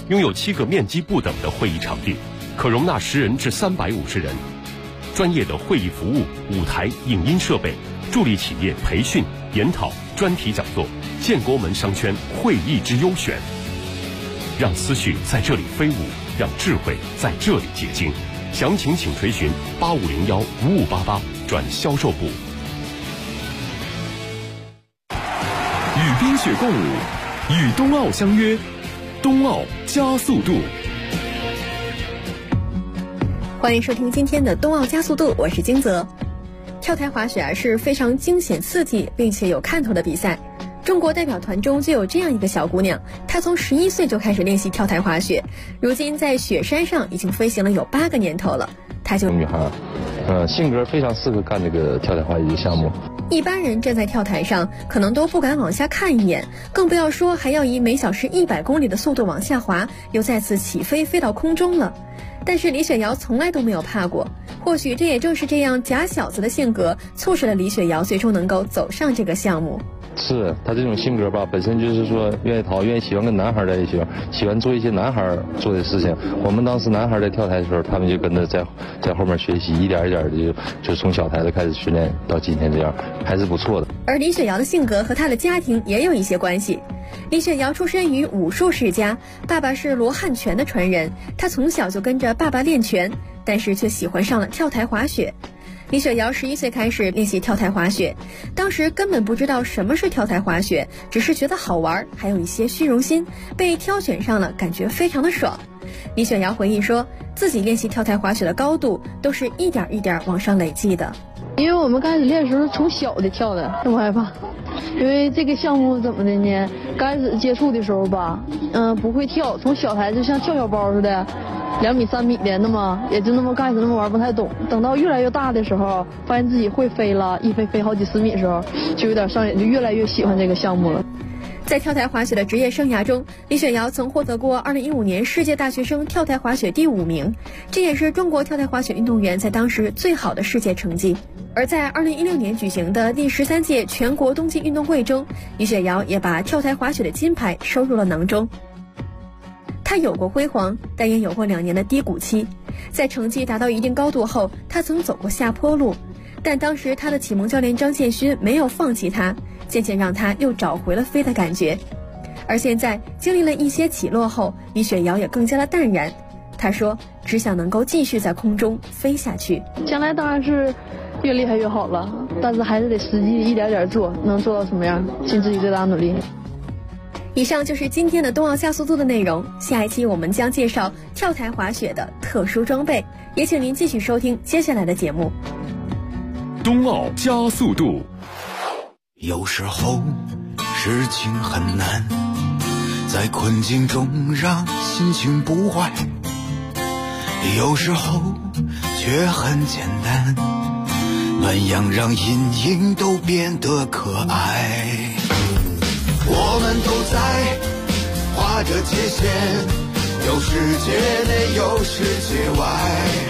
拥有7个面积不等的会议场地，可容纳10人至350人。专业的会议服务、舞台、影音设备，助力企业培训、研讨、专题讲座，建国门商圈会议之优选。让思绪在这里飞舞，让智慧在这里结晶。详情请垂询8501-5588转销售部。 与冰雪共舞，与冬奥相约，冬奥加速度。 欢迎收听今天的冬奥加速度，我是金泽。跳台滑雪是非常惊险刺激并且有看头的比赛。中国代表团中就有这样一个小姑娘，她从11岁就开始练习跳台滑雪，如今在雪山上已经飞行了有8个年头了。她就女孩，性格非常适合干这个跳台滑雪项目。 一般人站在跳台上可能都不敢往下看一眼，更不要说还要以每小时100公里的速度往下滑，又再次起飞飞到空中了。但是李雪瑶从来都没有怕过，或许这也正是这样假小子的性格，促使了李雪瑶最终能够走上这个项目。 是他这种性格吧，本身就是说愿意逃，愿意喜欢跟男孩在一起，喜欢做一些男孩做的事情。我们当时男孩在跳台的时候，他们就跟着在后面学习，一点一点的就从小台子开始训练到今天这样，还是不错的。 而李雪瑶的性格和她的家庭也有一些关系。李雪瑶出身于武术世家，爸爸是罗汉拳的传人，她从小就跟着爸爸练拳，但是却喜欢上了跳台滑雪。李雪瑶11岁开始练习跳台滑雪，当时根本不知道什么是跳台滑雪，只是觉得好玩，还有一些虚荣心，被挑选上了，感觉非常的爽。李雪瑶回忆说，自己练习跳台滑雪的高度都是一点一点往上累积的。 因为我们刚开始练的时候从小的跳的，这么害怕。因为这个项目怎么的呢？刚开始接触的时候吧，不会跳，从小台就像跳小包似的，2米3米的，那么也就那么刚开始那么玩不太懂。等到越来越大的时候，发现自己会飞了，一飞好几10米的时候，就有点上瘾，就越来越喜欢这个项目了。 在跳台滑雪的职业生涯中，李雪瑶曾获得过2015年世界大学生跳台滑雪第5名，这也是中国跳台滑雪运动员在当时最好的世界成绩。而在2016年举行的第13届全国冬季运动会中，李雪瑶也把跳台滑雪的金牌收入了囊中。她有过辉煌，但也有过2年的低谷期。在成绩达到一定高度后，她曾走过下坡路，但当时她的启蒙教练张建勋没有放弃她，渐渐让她又找回了飞的感觉。而现在经历了一些起落后，李雪瑶也更加的淡然。她说，只想能够继续在空中飞下去。 将来当然是越厉害越好了，但是还是得实际一点点做，能做到什么样，尽自己最大努力。 以上就是今天的冬奥加速度的内容，下一期我们将介绍跳台滑雪的特殊装备，也请您继续收听接下来的节目。 冬奥加速度。 有时候事情很难，在困境中让心情不坏，有时候却很简单，暖阳让阴影都变得可爱。我们都在划着界限，有世界内有世界外，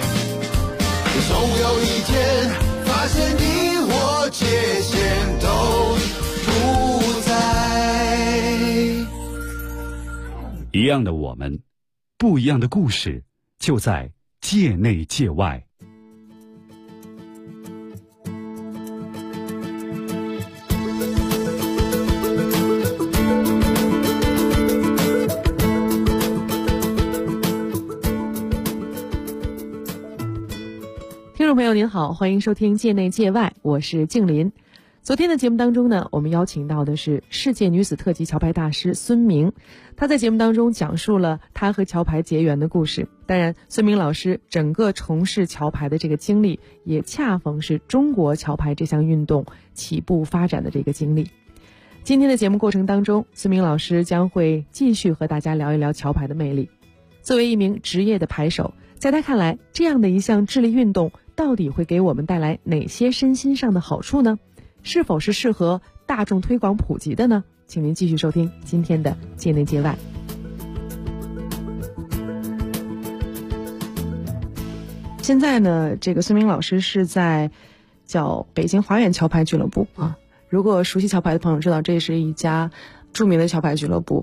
总有一天发现你我界限都不在。 一样的我们，不一样的故事，就在界内界外。 听众朋友您好，欢迎收听界内界外，我是静林。昨天的节目当中呢，我们邀请到的是世界女子特级桥牌大师孙明，她在节目当中讲述了她和桥牌结缘的故事。当然，孙明老师整个从事桥牌的这个经历，也恰逢是中国桥牌这项运动起步发展的这个经历。今天的节目过程当中，孙明老师将会继续和大家聊一聊桥牌的魅力。作为一名职业的牌手，在他看来，这样的一项智力运动到底会给我们带来哪些身心上的好处呢？是否是适合大众推广普及的呢？请您继续收听今天的界内界外。现在呢，这个孙明老师是在叫北京华远桥牌俱乐部啊。如果熟悉桥牌的朋友知道，这是一家著名的桥牌俱乐部。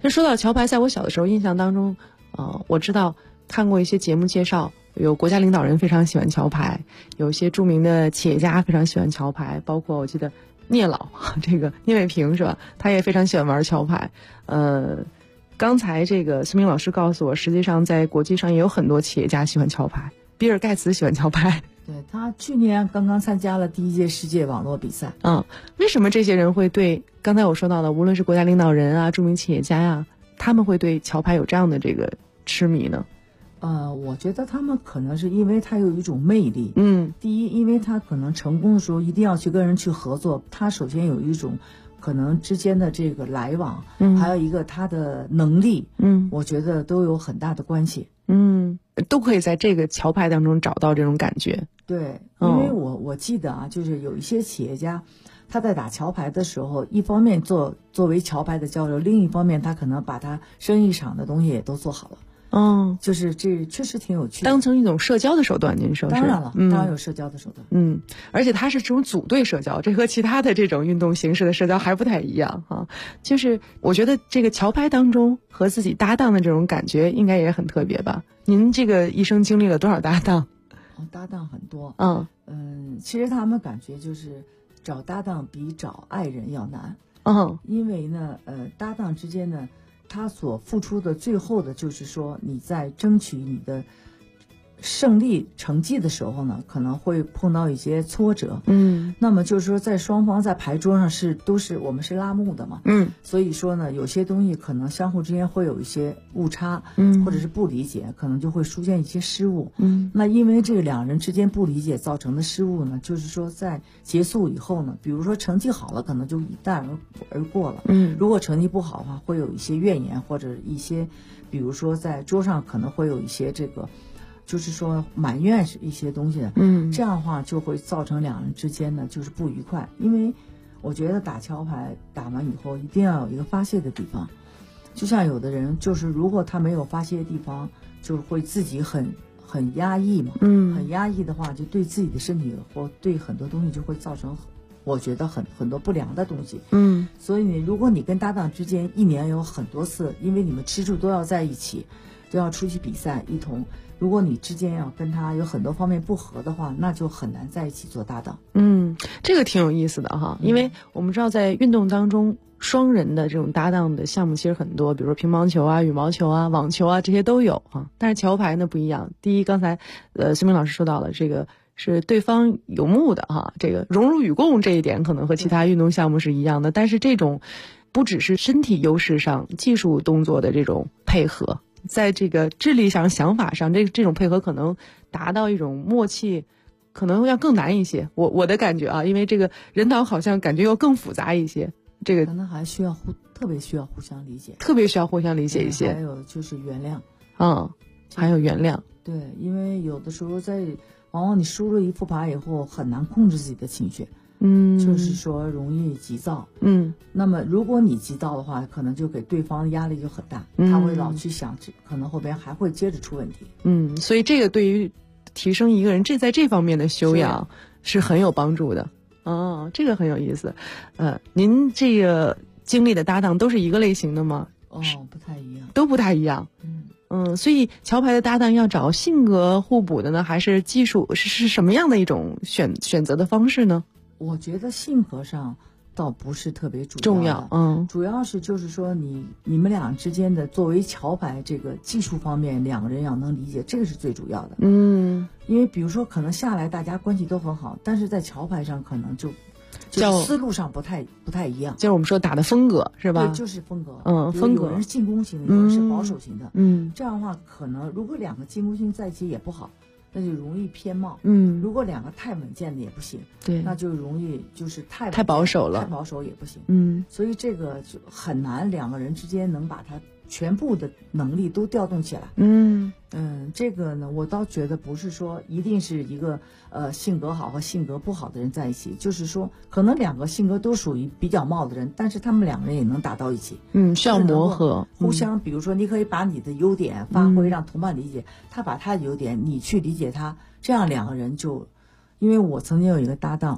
这说到桥牌，在我小的时候印象当中，我知道看过一些节目介绍，有国家领导人非常喜欢桥牌，有一些著名的企业家非常喜欢桥牌，包括我记得聂老这个聂卫平是吧？他也非常喜欢玩桥牌。刚才这个孙明老师告诉我，实际上在国际上也有很多企业家喜欢桥牌，比尔盖茨喜欢桥牌。 对，他去年刚刚参加了第1届世界网络比赛。 为什么这些人会对刚才我说到的，无论是国家领导人啊、著名企业家呀，他们会对桥牌有这样的这个痴迷呢？ 我觉得他们可能是因为他有一种魅力。第一，因为他可能成功的时候一定要去跟人去合作，他首先有一种可能之间的这个来往，还有一个他的能力，我觉得都有很大的关系。 都可以在这个桥牌当中找到这种感觉。 对，因为我记得啊，就是有一些企业家，他在打桥牌的时候，一方面作为桥牌的交流，另一方面他可能把他生意场的东西也都做好了。就是这确实挺有趣的， 当成一种社交的手段，您说是？ 当然了，当然有社交的手段。 而且它是这种组队社交，这和其他的这种运动形式的社交还不太一样哈。就是我觉得这个桥牌当中和自己搭档的这种感觉，应该也很特别吧？您这个一生经历了多少搭档？ 搭档很多。其实他们感觉就是找搭档比找爱人要难。因为呢，搭档之间呢，他所付出的最后的就是说，你在争取你的胜利成绩的时候呢，可能会碰到一些挫折。那么就是说，在双方在牌桌上我们是拉幕的嘛。所以说呢，有些东西可能相互之间会有一些误差，或者是不理解，可能就会出现一些失误。那因为这个两人之间不理解造成的失误呢，就是说在结束以后呢，比如说成绩好了，可能就一带而过了。如果成绩不好的话，会有一些怨言，或者一些，比如说在桌上可能会有一些这个。就是说埋怨一些东西的，这样的话就会造成两人之间呢就是不愉快。因为我觉得打桥牌打完以后一定要有一个发泄的地方，就像有的人就是如果他没有发泄的地方，就会自己很压抑嘛。很压抑的话，就对自己的身体或对很多东西就会造成，我觉得很多不良的东西。所以如果你跟搭档之间一年有很多次，因为你们吃住都要在一起，都要出去比赛一同。如果你之间要跟他有很多方面不合的话，那就很难在一起做搭档。 这个挺有意思的哈，因为我们知道在运动当中，双人的这种搭档的项目其实很多，比如说乒乓球啊、羽毛球啊、网球啊，这些都有哈。但是桥牌呢不一样。第一，刚才孙明老师说到了，这个是对方有目的哈，这个荣辱与共这一点可能和其他运动项目是一样的，但是这种不只是身体优势上、技术动作的这种配合。在这个智力上、想法上，这种配合可能达到一种默契，可能要更难一些。我的感觉啊，因为这个人脑好像感觉要更复杂一些。这个可能还特别需要互相理解， 特别需要互相理解一些。 还有就是原谅。 还有原谅。 对，因为有的时候往往你输了一副牌以后，很难控制自己的情绪。就是说容易急躁。那么如果你急躁的话，可能就给对方压力就很大，他会老去想，可能后边还会接着出问题。 所以这个对于提升一个人在这方面的修养是很有帮助的。这个很有意思。您这个经历的搭档都是一个类型的吗？ 不太一样， 都不太一样。所以桥牌的搭档要找性格互补的呢，还是技术是什么样的一种选择的方式呢？ 我觉得性格上倒不是特别重要，主要是就是说你们俩之间的作为桥牌这个技术方面，两个人要能理解，这个是最主要的。因为比如说可能下来大家关系都很好，但是在桥牌上可能就思路上不太一样， 就是我们说打的风格是吧？ 对，就是风格。 风格有人是进攻型的，有人是保守型的。这样的话可能如果两个进攻型在一起也不好，那就容易偏冒。如果两个太稳健的也不行， 对， 那就容易就是太保守了， 太保守也不行。所以这个就很难两个人之间能把他全部的能力都调动起来。这个呢，我倒觉得不是说一定是一个性格好和性格不好的人在一起，就是说可能两个性格都属于比较冒的人，但是他们两个人也能打到一起。 需要磨合， 互相，比如说你可以把你的优点发挥，让同伴理解，他把他的优点你去理解他，这样两个人就，因为我曾经有一个搭档，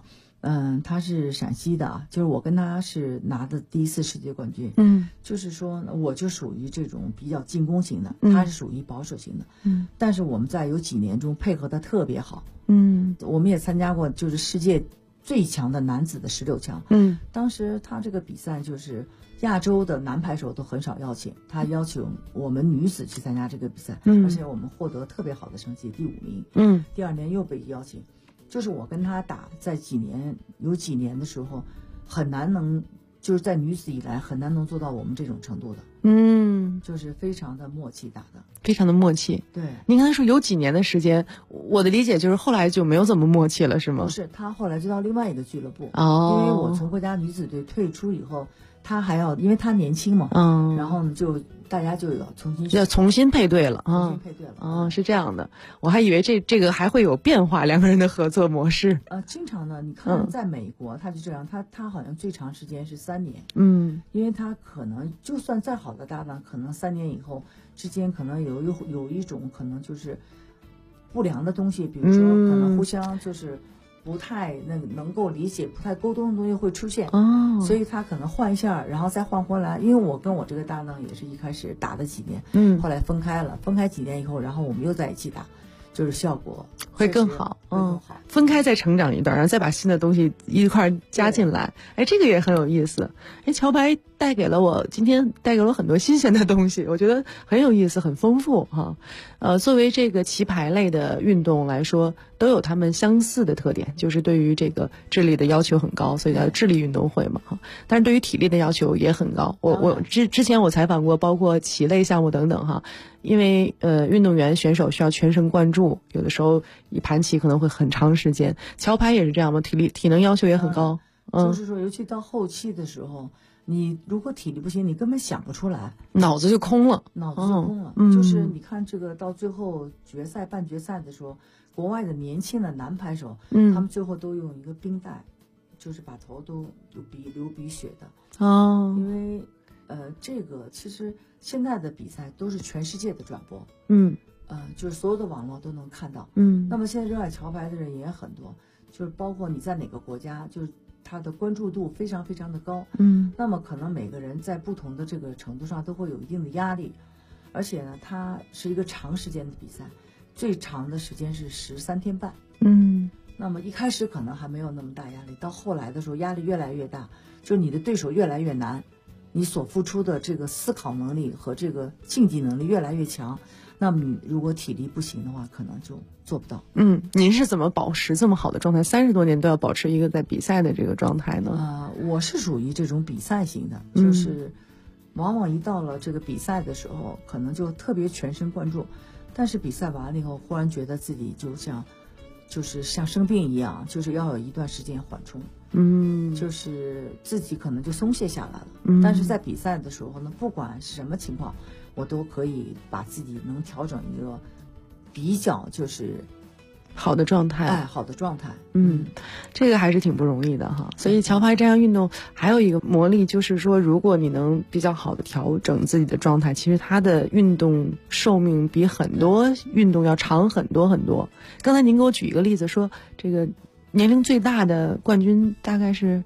他是陕西的啊，就是我跟他是拿的第一次世界冠军。就是说我就属于这种比较进攻型的，他是属于保守型的。但是我们在有几年中配合的特别好。我们也参加过就是世界最强的男子的16强。当时他这个比赛就是亚洲的男排手都很少邀请，他邀请我们女子去参加这个比赛，而且我们获得特别好的成绩，第5名。第2年又被邀请。就是我跟他打，在有几年的时候，很难能就是在女子以来很难能做到我们这种程度的。就是非常的默契打的， 非常的默契。 对， 您刚才说有几年的时间，我的理解就是后来就没有怎么默契了，是吗？ 不是，他后来就到另外一个俱乐部。因为我从国家女子队退出以后，他还要，因为他年轻嘛，然后呢就大家就要重新配对了。 重新配对了。 是这样的，我还以为这个还会有变化，2个人的合作模式。 经常呢，你看在美国他就这样，他好像最长时间是3年。因为他可能就算再好的搭档，可能3年以后之间可能有一种可能就是不良的东西，比如说可能互相就是不太能够理解、不太沟通的东西会出现。所以他可能换一下，然后再换回来。因为我跟我这个搭档也是一开始打了几年，后来分开了，分开几年以后，然后我们又在一起打，就是效果会更好。分开再成长一段，然后再把新的东西一块加进来。这个也很有意思。桥牌今天带给了我很多新鲜的东西，我觉得很有意思，很丰富哈。作为这个棋牌类的运动来说，都有他们相似的特点，就是对于这个智力的要求很高，所以叫智力运动会嘛哈。但是对于体力的要求也很高。我之前我采访过，包括棋类项目等等哈，因为运动员选手需要全神贯注，有的时候一盘棋可能会很长时间。桥牌也是这样吗？体能要求也很高。 就是说，尤其到后期的时候，你如果体力不行，你根本想不出来， 脑子就空了。 就是你看这个到最后决赛、半决赛的时候，国外的年轻的男排手，他们最后都用一个冰袋，就是把头都流鼻血的。因为这个其实现在的比赛都是全世界的转播。就是所有的网络都能看到。那么现在热爱桥牌的人也很多，就是包括你在哪个国家，就是他的关注度非常非常的高。那么可能每个人在不同的这个程度上都会有一定的压力，而且呢，它是一个长时间的比赛，最长的时间是13天半。那么一开始可能还没有那么大压力，到后来的时候压力越来越大，就是你的对手越来越难，你所付出的这个思考能力和这个竞技能力越来越强。那么你如果体力不行的话，可能就做不到。 您是怎么保持这么好的状态？30多年都要保持一个在比赛的这个状态呢？ 我是属于这种比赛型的，就是往往一到了这个比赛的时候，可能就特别全神贯注，但是比赛完了以后，忽然觉得自己就是像生病一样，就是要有一段时间缓冲。就是自己可能就松懈下来了。但是在比赛的时候呢，不管是什么情况，我都可以把自己能调整一个比较就是好的状态。 好的状态。 这个还是挺不容易的哈。所以桥牌这样运动还有一个魔力，就是说如果你能比较好的调整自己的状态，其实它的运动寿命比很多运动要长很多很多。刚才您给我举一个例子，说这个年龄最大的冠军大概是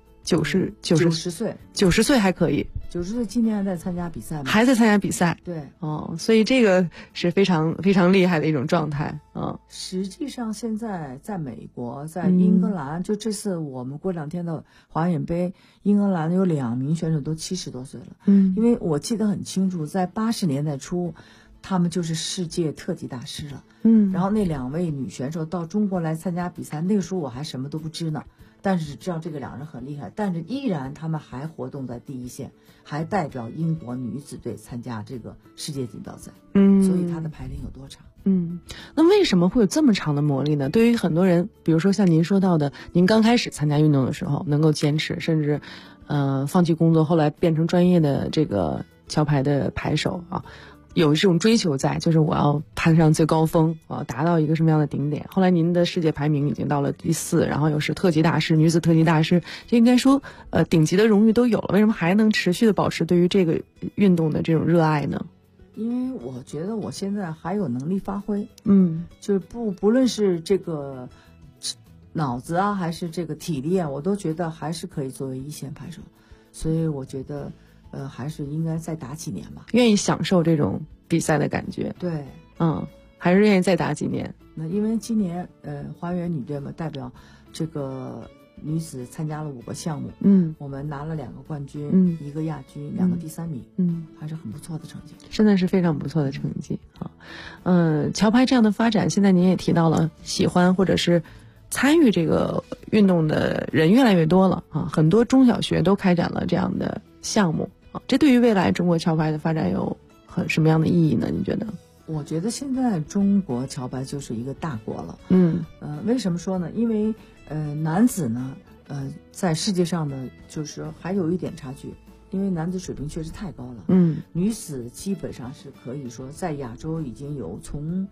90 岁 ，90岁还可以。 90岁今年还在参加比赛吗？ 还在参加比赛。 对。 所以这个是非常非常厉害的一种状态。 实际上现在在美国，在英格兰，就这次我们过2天的华远杯，英格兰有2名选手都70多岁了。因为我记得很清楚，在80年代初，他们就是世界特级大师了。然后那2位女选手到中国来参加比赛，那个时候我还什么都不知呢，但是只知道这个2人很厉害，但是依然他们还活动在第一线，还代表英国女子队参加这个世界锦标赛。所以他的排龄有多长？ 那为什么会有这么长的魔力呢？对于很多人，比如说像您说到的，您刚开始参加运动的时候能够坚持，甚至放弃工作，后来变成专业的这个桥牌的牌手啊，有这种追求在，就是我要攀上最高峰，我要达到一个什么样的顶点。后来您的世界排名已经到了第4，然后又是特级大师，女子特级大师，就应该说顶级的荣誉都有了，为什么还能持续的保持对于这个运动的这种热爱呢？ 因为我觉得我现在还有能力发挥。就是不论是这个脑子啊，还是这个体力啊，我都觉得还是可以作为一线拍手，所以我觉得，还是应该再打几年吧。 愿意享受这种比赛的感觉。 对， 还是愿意再打几年。 那因为今年花园女队嘛，代表这个女子参加了5个项目，我们拿了2个冠军，1个亚军，2个第3名，还是很不错的成绩， 真的是非常不错的成绩啊。桥牌这样的发展，现在您也提到了，喜欢或者是参与这个运动的人越来越多了啊，很多中小学都开展了这样的项目啊，这对于未来中国桥牌的发展有什么样的意义呢？你觉得？ 我觉得现在中国桥牌就是一个大国了。为什么说呢？因为男子呢，在世界上呢，就是还有一点差距，因为男子水平确实太高了。女子基本上是可以说在亚洲已经有从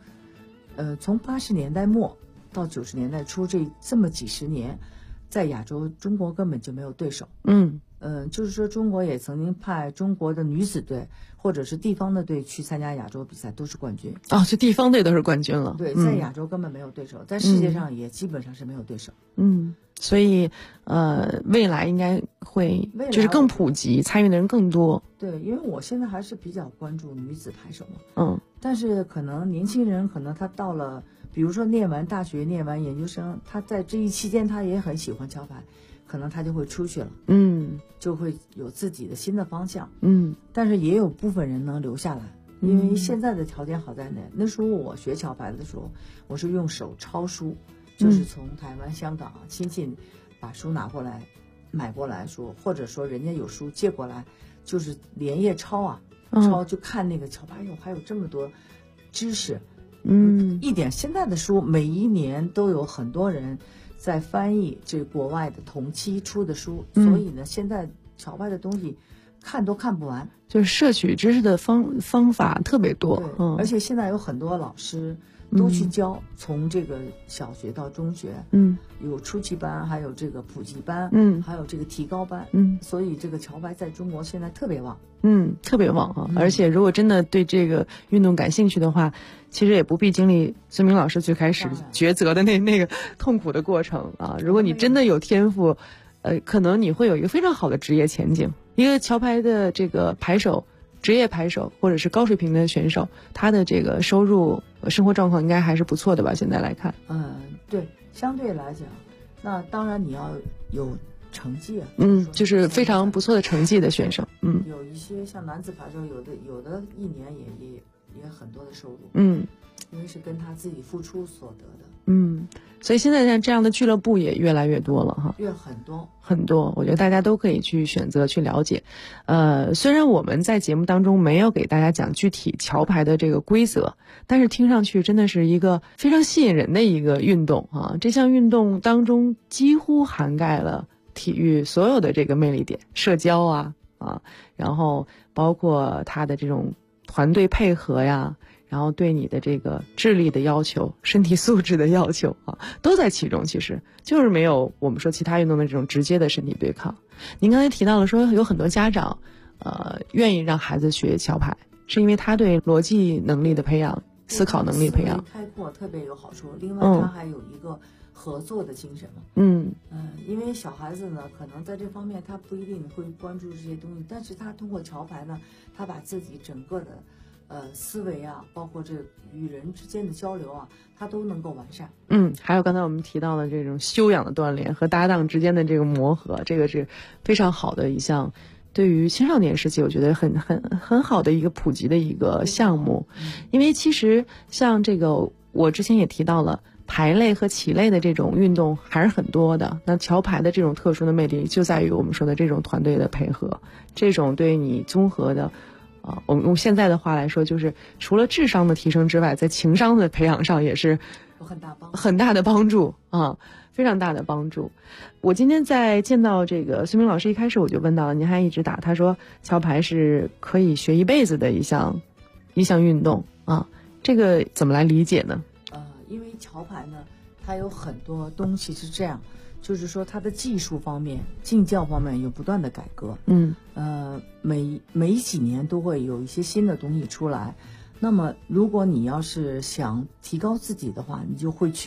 80年代末到90年代初这么几十年，在亚洲中国根本就没有对手。就是说中国也曾经派中国的女子队或者是地方的队去参加亚洲比赛，都是冠军。 这地方队都是冠军了。 对，在亚洲根本没有对手，在世界上也基本上是没有对手。 所以未来应该会就是更普及，参与的人更多。 对，因为我现在还是比较关注女子排手嘛。但是可能年轻人可能他到了，比如说念完大学、念完研究生，他在这一期间他也很喜欢桥牌，可能他就会出去了，就会有自己的新的方向，但是也有部分人能留下来，因为现在的条件好在哪？那时候我学桥牌的时候，我是用手抄书，就是从台湾、香港亲戚把书拿过来，买过来说，或者说人家有书借过来，就是连夜抄抄就看那个桥牌，还有这么多知识，一点现在的书每一年都有很多人在翻译这国外的同期出的书，所以呢，现在桥牌的东西看都看不完， 就是摄取知识的方法特别多。 而且现在有很多老师都去教，从这个小学到中学，有初级班，还有这个普及班，还有这个提高班，所以这个桥牌在中国现在特别旺， 特别旺啊！而且如果真的对这个运动感兴趣的话，其实也不必经历孙明老师最开始抉择的那个痛苦的过程啊。如果你真的有天赋，可能你会有一个非常好的职业前景。一个桥牌的这个牌手，职业牌手或者是高水平的选手，他的这个收入、生活状况应该还是不错的吧？现在来看， 对，相对来讲，那当然你要有成绩就是非常不错的成绩的选手， 有一些像男子牌手，有的一年也很多的收入，因为是跟他自己付出所得的， 所以现在像这样的俱乐部也越来越多了哈，很多，我觉得大家都可以去选择去了解。虽然我们在节目当中没有给大家讲具体桥牌的这个规则，但是听上去真的是一个非常吸引人的一个运动啊！这项运动当中几乎涵盖了体育所有的这个魅力点，社交啊，然后包括它的这种团队配合呀，然后对你的这个智力的要求、身体素质的要求都在其中。其实就是没有我们说其他运动的这种直接的身体对抗。您刚才提到了说有很多家长愿意让孩子学桥牌，是因为他对逻辑能力的培养、思考能力培养开阔特别有好处。另外他还有一个合作的精神嘛。因为小孩子呢，可能在这方面他不一定会关注这些东西，但是他通过桥牌呢，他把自己整个的思维啊，包括这与人之间的交流啊，他都能够完善。 还有刚才我们提到的这种修养的锻炼和搭档之间的这个磨合，这个是非常好的一项，对于青少年时期我觉得很好的一个普及的一个项目。因为其实像这个我之前也提到了，牌类和棋类的这种运动还是很多的，那桥牌的这种特殊的魅力就在于我们说的这种团队的配合，这种对你综合的我们用现在的话来说，就是除了智商的提升之外，在情商的培养上也是有很大的帮助非常大的帮助。我今天在见到这个孙明老师一开始我就问到了，您还一直打，他说桥牌是可以学一辈子的一项运动这个怎么来理解呢？ 因为桥牌呢，它有很多东西是这样，就是说它的技术方面、竞教方面有不断的改革。每几年都会有一些新的东西出来。那么如果你要是想提高自己的话，你就会去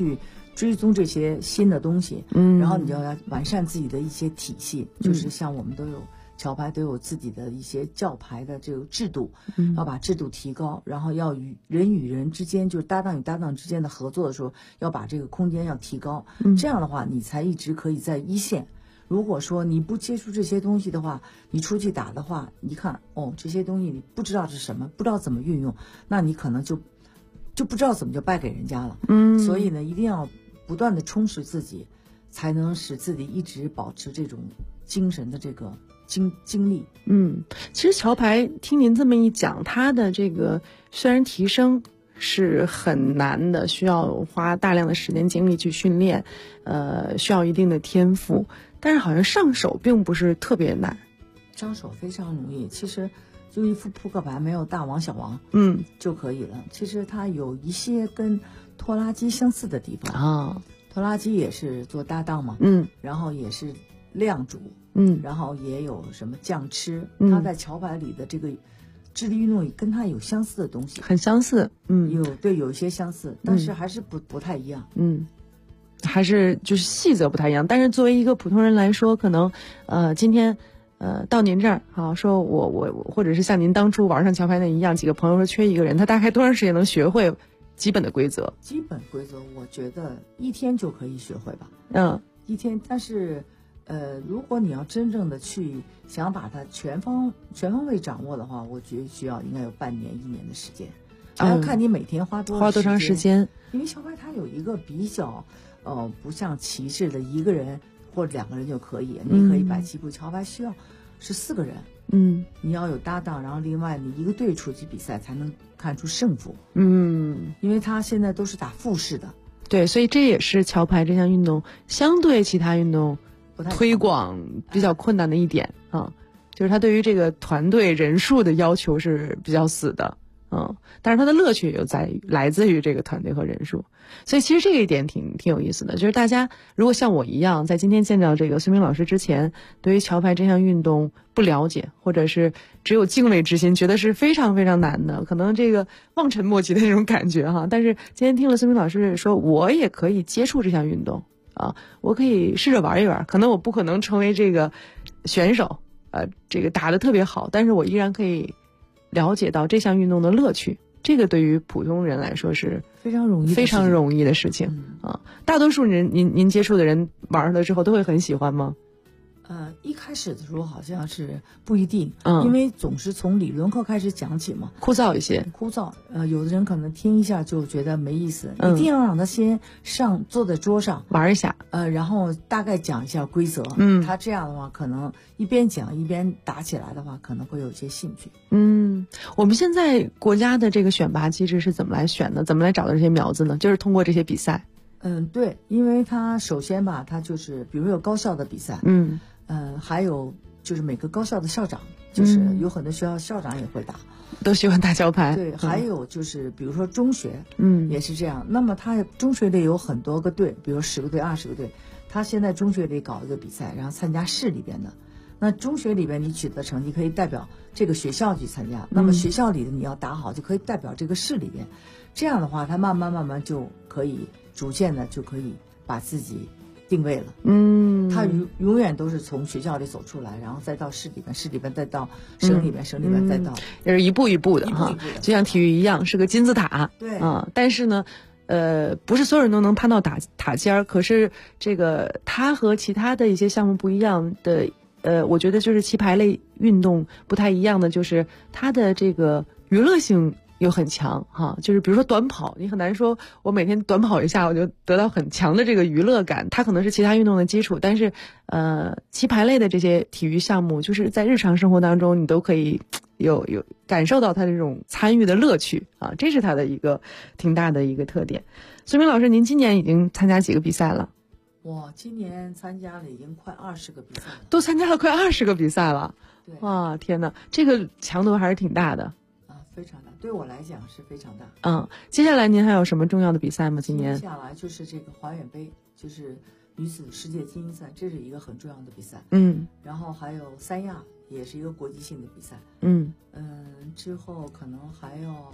追踪这些新的东西，然后你就要完善自己的一些体系，就是像我们都有桥牌都有自己的一些教牌的这个制度，要把制度提高，然后要与人之间，就是搭档与搭档之间的合作的时候，要把这个空间要提高，这样的话你才一直可以在一线。如果说你不接触这些东西的话，你出去打的话，一看这些东西你不知道是什么，不知道怎么运用，那你可能就不知道怎么就败给人家了。所以呢，一定要不断的充实自己，才能使自己一直保持这种精神的这个精力。 其实桥牌听您这么一讲，它的这个虽然提升是很难的，需要花大量的时间精力去训练，需要一定的天赋，但是好像上手并不是特别难。 上手非常容易，其实就一副扑克牌，没有大王小王就可以了。其实它有一些跟拖拉机相似的地方拖拉机也是做搭档嘛，然后也是亮主，然后也有什么将吃，它在桥牌里的这个智力运动跟它有相似的东西， 很相似， 有一些相似，但是还是不太一样， 还是就是细则不太一样。但是作为一个普通人来说，可能今天到您这儿说我或者是像您当初玩上桥牌那一样，几个朋友说缺一个人，他大概多长时间能学会基本的规则？ 基本规则我觉得1天就可以学会吧。1天，但是如果你要真正的去想把它全方位掌握的话，我觉得需要应该有半年1年的时间，还要看你每天花多长时间。因为桥牌它有一个比较不像棋似的1个人或者2个人就可以，你可以摆棋谱，桥牌需要是4个人。你要有搭档，然后另外你一个队出去比赛才能看出胜负。因为它现在都是打复式的。 对，所以这也是桥牌这项运动相对其他运动推广比较困难的一点就是它对于这个团队人数的要求是比较死的。但是它的乐趣又来自于这个团队和人数，所以其实这个一点挺有意思的，就是大家如果像我一样，在今天见到这个孙明老师之前，对于桥牌这项运动不了解，或者是只有敬畏之心，觉得是非常非常难的，可能这个望尘莫及的那种感觉但是今天听了孙明老师说，我也可以接触这项运动我可以试着玩一玩，可能我不可能成为这个选手这个打得特别好，但是我依然可以了解到这项运动的乐趣，这个对于普通人来说是非常容易的事情大多数人您接触的人玩了之后都会很喜欢吗？ 一开始的时候好像是不一定，因为总是从理论课开始讲起嘛， 枯燥一些。 有的人可能听一下就觉得没意思，一定要让他先坐在桌上玩一下， 然后大概讲一下规则。他这样的话，可能一边讲一边打起来的话，可能会有一些兴趣。 我们现在国家的这个选拔机制是怎么来选的？怎么来找到这些苗子呢？就是通过这些比赛。 对，因为他首先吧，他就是比如有高校的比赛，还有就是每个高校的校长，就是有很多学校校长也会打， 都喜欢打桥牌。 对，还有就是比如说中学，也是这样。那么他中学里有很多个队，比如10个队、20个队，他现在中学里搞一个比赛，然后参加市里边的。那中学里边你取得成绩可以代表这个学校去参加，那么学校里的你要打好就可以代表这个市里边。这样的话，他慢慢就可以逐渐的就可以把自己定位了。他永远都是从学校里走出来，然后再到市里边，市里边再到省里边，省里边再到， 也是一步一步的就像体育一样，是个金字塔。 对但是呢不是所有人都能攀到塔尖儿，可是这个它和其他的一些项目不一样的我觉得就是棋牌类运动不太一样的，就是它的这个娱乐性又很强就是比如说短跑，你很难说我每天短跑一下我就得到很强的这个娱乐感，它可能是其他运动的基础，但是棋牌类的这些体育项目，就是在日常生活当中你都可以有感受到它这种参与的乐趣这是它的一个挺大的一个特点。孙明老师，您今年已经参加几个比赛了？ 我今年参加了已经快20个比赛了， 都参加了快20个比赛了。 对， 哇，天哪，这个强度还是挺大的非常大，对我来讲是非常大。 接下来您还有什么重要的比赛吗？今年接下来就是这个华远杯，就是女子世界精英赛，这是一个很重要的比赛。然后还有三亚，也是一个国际性的比赛。之后可能还要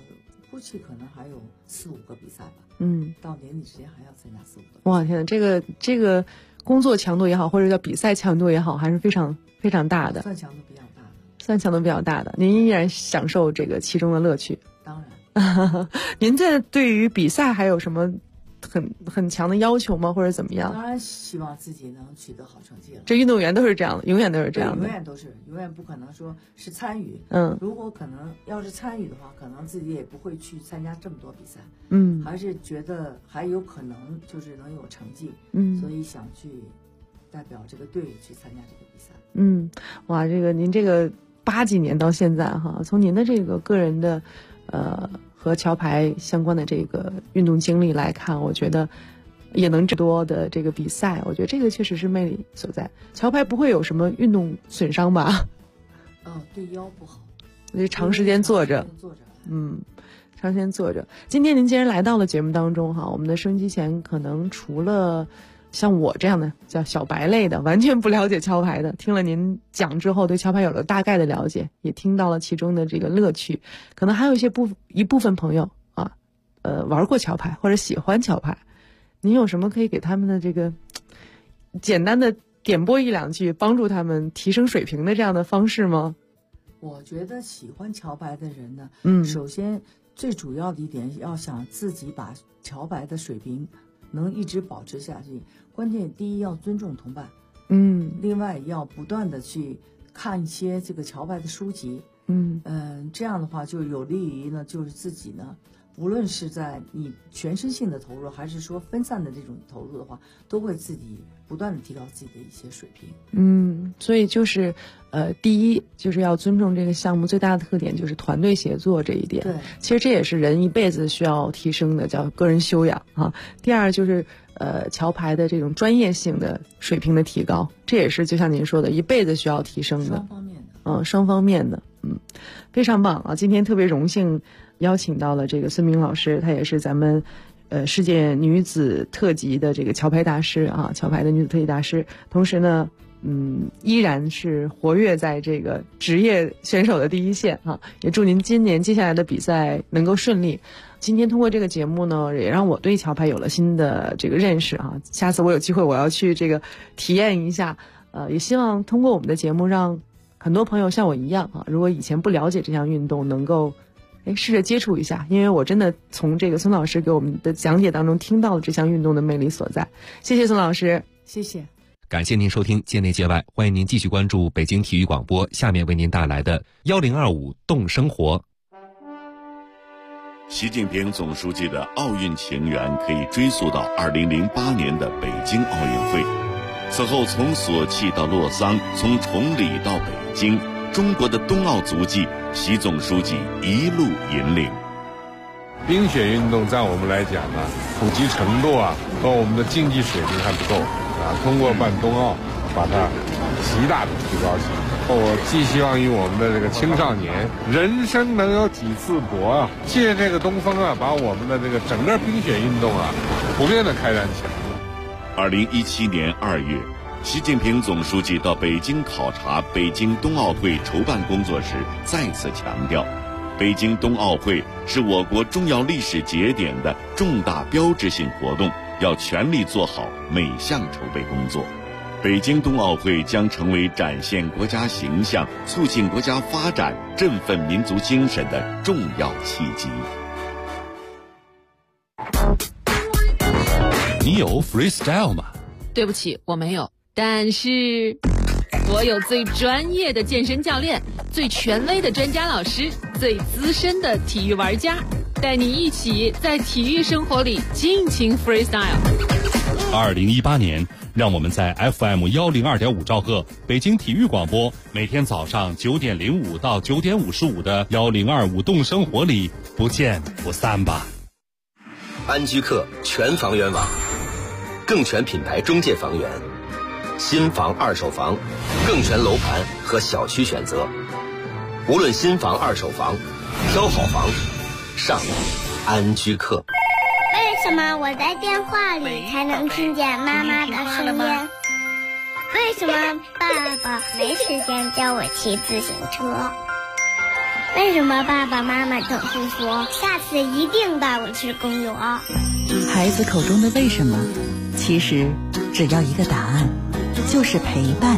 估计可能还有4、5个比赛吧。到年底之前还要参加4、5个。 哇，天哪，这个工作强度也好，或者叫比赛强度也好，还是非常非常大的。 算强度比较大的。 您依然享受这个其中的乐趣。 当然。 您这对于比赛还有什么很强的要求吗？或者怎么样？ 当然希望自己能取得好成绩了。 这运动员都是这样的，永远都是这样的。 永远不可能说是参与。如果可能要是参与的话，可能自己也不会去参加这么多比赛。还是觉得还有可能就是能有成绩。所以想去代表这个队去参加这个比赛。 哇，您这个80几年到现在哈，从您的这个个人的和桥牌相关的这个运动经历来看，我觉得也能这么多的这个比赛，我觉得这个确实是魅力所在。桥牌不会有什么运动损伤吧？ 对腰不好， 就长时间坐着。长时间坐着。今天您既然来到了节目当中哈，我们的收音机前可能除了像我这样的叫小白类的，完全不了解桥牌的，听了您讲之后，对桥牌有了大概的了解，也听到了其中的这个乐趣。可能还有一部分朋友啊，玩过桥牌或者喜欢桥牌，您有什么可以给他们的这个简单的点拨1、2句，帮助他们提升水平的这样的方式吗？ 我觉得喜欢桥牌的人呢，首先最主要的一点，要想自己把桥牌的水平能一直保持下去，关键第一要尊重同伴，另外要不断的去看一些这个桥牌的书籍，这样的话就有利于呢，就是自己呢，无论是在你全身性的投入，还是说分散的这种投入的话，都会自己不断的提高自己的一些水平。 所以就是第一就是要尊重这个项目最大的特点就是团队协作这一点。 对， 其实这也是人一辈子需要提升的，叫个人修养啊。第二就是桥牌的这种专业性的水平的提高，这也是就像您说的，一辈子需要提升的。双方面的，非常棒啊！今天特别荣幸邀请到了这个孙明老师，她也是咱们世界女子特级的这个桥牌大师啊，桥牌的女子特级大师，同时呢依然是活跃在这个职业选手的第一线啊！也祝您今年接下来的比赛能够顺利。今天通过这个节目呢，也让我对桥牌有了新的这个认识啊！下次我有机会我要去这个体验一下，也希望通过我们的节目让很多朋友像我一样啊，如果以前不了解这项运动，能够试着接触一下，因为我真的从这个孙老师给我们的讲解当中听到了这项运动的魅力所在。谢谢孙老师， 谢谢。 感谢您收听界内界外，欢迎您继续关注北京体育广播，下面为您带来的1025动生活。 习近平总书记的奥运情缘可以追溯到2008年的北京奥运会。此后从索契到洛桑，从崇礼到北京，中国的冬奥足迹，习总书记一路引领。 冰雪运动在我们来讲呢，普及程度和我们的竞技水平还不够通过办冬奥，把它极大的提高起来。我寄希望于我们的这个青少年，人生能有几次搏借这个东风把我们的这个整个冰雪运动普遍的开展起来。 2017年2月，习近平总书记到北京考察北京冬奥会筹办工作时，再次强调，北京冬奥会是我国重要历史节点的重大标志性活动，要全力做好每项筹备工作。北京冬奥会将成为展现国家形象、促进国家发展、振奋民族精神的重要契机。 你有 freestyle 吗？ 对不起，我没有。但是我有最专业的健身教练，最权威的专家老师，最资深的体育玩家，带你一起在体育生活里尽情 freestyle。 2018年，让我们在 FM102.5兆赫北京体育广播，每天早上9点05到9点55的1025动生活里不见不散吧。 安居客全房源网，更全品牌中介房源，新房二手房，更全楼盘和小区选择。无论新房二手房，挑好房上安居客。 为什么我在电话里才能听见妈妈的声音？为什么爸爸没时间教我骑自行车？ 为什么爸爸妈妈总是说下次一定带我去公园？ 孩子口中的为什么，其实只要一个答案，就是陪伴。